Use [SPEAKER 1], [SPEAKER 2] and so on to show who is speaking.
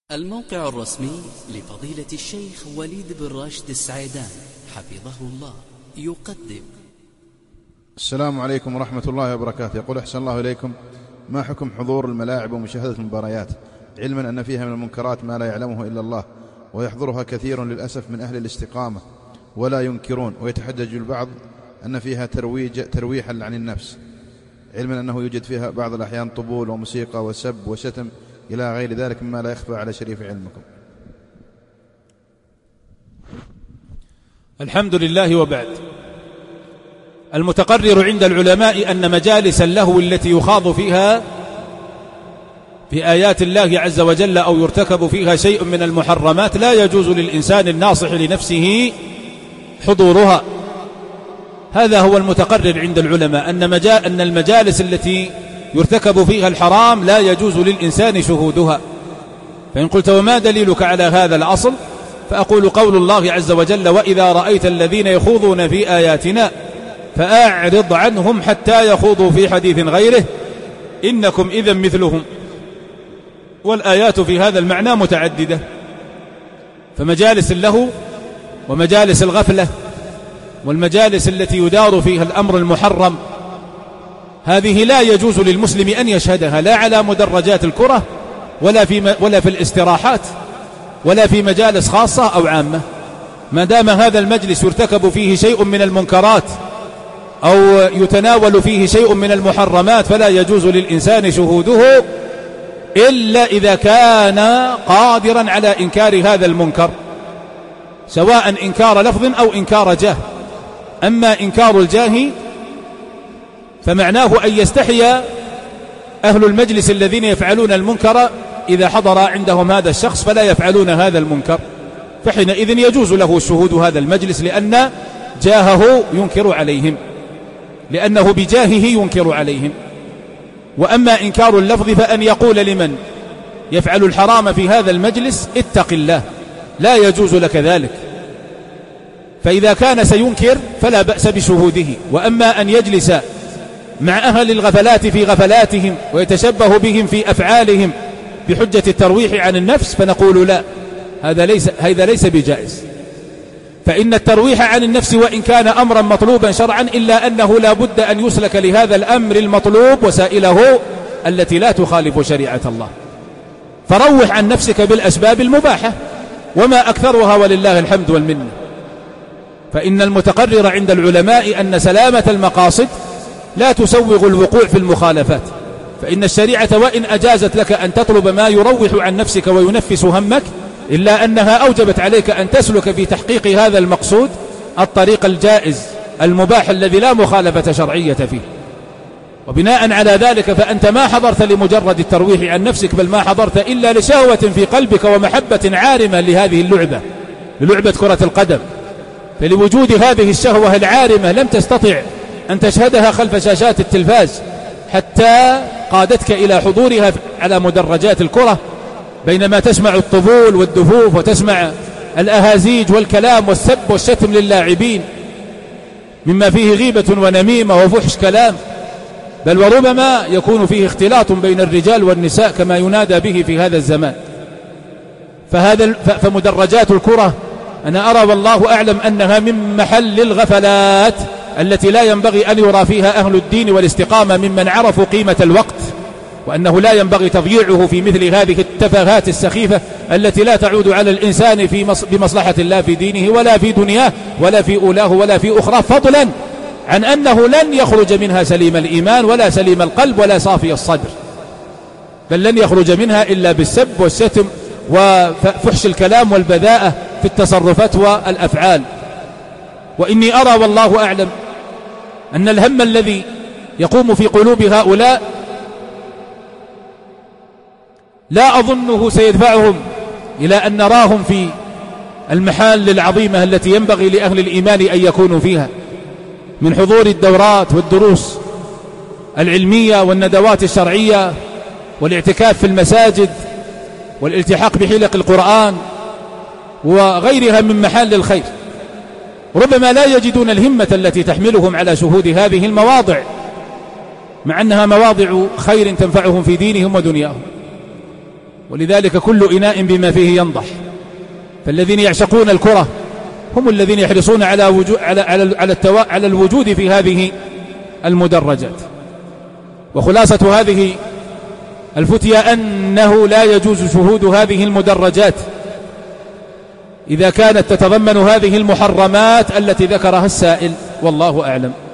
[SPEAKER 1] الموقع الرسمي لفضيلة الشيخ وليد بن راشد السعيدان حفظه الله يقدم.
[SPEAKER 2] السلام عليكم ورحمة الله وبركاته. يقول أحسن الله إليكم، ما حكم حضور الملاعب ومشاهدة المباريات، علما أن فيها من المنكرات ما لا يعلمه إلا الله، ويحضرها كثير للأسف من أهل الاستقامة ولا ينكرون، ويتحجج البعض أن فيها ترويحا عن النفس، علما أنه يوجد فيها بعض الأحيان طبول وموسيقى وسب وشتم إلى غير ذلك مما لا يخفى على شريف علمكم.
[SPEAKER 3] الحمد لله. وبعد، المتقرر عند العلماء أن مجالس اللهو التي يخاض فيها في آيات الله عز وجل أو يرتكب فيها شيء من المحرمات لا يجوز للإنسان الناصح لنفسه حضورها. هذا هو المتقرر عند العلماء، أن المجالس التي يرتكب فيها الحرام لا يجوز للإنسان شهودها. فإن قلت وما دليلك على هذا الأصل، فأقول قول الله عز وجل: وإذا رأيت الذين يخوضون في آياتنا فأعرض عنهم حتى يخوضوا في حديث غيره إنكم إذا مثلهم. والآيات في هذا المعنى متعددة، فمجالس اللهو ومجالس الغفلة والمجالس التي يدار فيها الأمر المحرم هذه لا يجوز للمسلم أن يشهدها، لا على مدرجات الكرة ولا في الاستراحات ولا في مجالس خاصة أو عامة. ما دام هذا المجلس يرتكب فيه شيء من المنكرات أو يتناول فيه شيء من المحرمات فلا يجوز للإنسان شهوده إلا إذا كان قادرا على إنكار هذا المنكر، سواء إنكار لفظ أو إنكار جاه. أما إنكار الجاه فمعناه أن يستحي أهل المجلس الذين يفعلون المنكر إذا حضر عندهم هذا الشخص فلا يفعلون هذا المنكر، فحينئذ يجوز له شهود هذا المجلس لأن جاهه ينكر عليهم، لأنه بجاهه ينكر عليهم. وأما إنكار اللفظ فأن يقول لمن يفعل الحرام في هذا المجلس: اتق الله، لا يجوز لك ذلك. فإذا كان سينكر فلا بأس بشهوده. وأما أن يجلس مع أهل الغفلات في غفلاتهم ويتشبه بهم في أفعالهم بحجة الترويح عن النفس فنقول لا، هذا ليس بجائز. فإن الترويح عن النفس وإن كان أمرا مطلوبا شرعا إلا أنه لا بد أن يسلك لهذا الأمر المطلوب وسائله التي لا تخالف شريعة الله. فروح عن نفسك بالأسباب المباحة وما أكثرها ولله الحمد والمنة. فإن المتقرر عند العلماء أن سلامة المقاصد لا تسوغ الوقوع في المخالفات، فإن الشريعة وإن أجازت لك أن تطلب ما يروح عن نفسك وينفس همك إلا أنها أوجبت عليك أن تسلك في تحقيق هذا المقصود الطريق الجائز المباح الذي لا مخالفة شرعية فيه. وبناء على ذلك فأنت ما حضرت لمجرد الترويح عن نفسك، بل ما حضرت إلا لشهوة في قلبك ومحبة عارمة لهذه اللعبة، للعبة كرة القدم. فلوجود هذه الشهوة العارمة لم تستطع أن تشهدها خلف شاشات التلفاز حتى قادتك إلى حضورها على مدرجات الكرة، بينما تسمع الطبول والدفوف وتسمع الأهازيج والكلام والسب والشتم للاعبين مما فيه غيبة ونميمة وفحش كلام، بل وربما يكون فيه اختلاط بين الرجال والنساء كما ينادى به في هذا الزمان. فمدرجات الكرة أنا أرى والله أعلم أنها من محل الغفلات التي لا ينبغي أن يرى فيها أهل الدين والاستقامة ممن عرفوا قيمة الوقت، وأنه لا ينبغي تضييعه في مثل هذه التفاهات السخيفة التي لا تعود على الإنسان بمصلحة لا في دينه ولا في دنياه ولا في أولاه ولا في أخرى، فضلا عن أنه لن يخرج منها سليم الإيمان ولا سليم القلب ولا صافي الصدر، بل لن يخرج منها إلا بالسب والشتم وفحش الكلام والبذاءة في التصرفات والأفعال. وإني أرى والله أعلم أن الهم الذي يقوم في قلوب هؤلاء لا أظنه سيدفعهم إلى أن نراهم في المحال العظيمة التي ينبغي لأهل الإيمان أن يكونوا فيها من حضور الدورات والدروس العلمية والندوات الشرعية والاعتكاف في المساجد والالتحاق بحلق القرآن وغيرها من محال الخير. ربما لا يجدون الهمة التي تحملهم على شهود هذه المواضع، مع أنها مواضع خير تنفعهم في دينهم ودنياهم. ولذلك كل إناء بما فيه ينضح. فالذين يعشقون الكرة هم الذين يحرصون على الوجود في هذه المدرجات. وخلاصة هذه الفتية أنه لا يجوز شهود هذه المدرجات إذا كانت تتضمن هذه المحرمات التي ذكرها السائل، والله أعلم.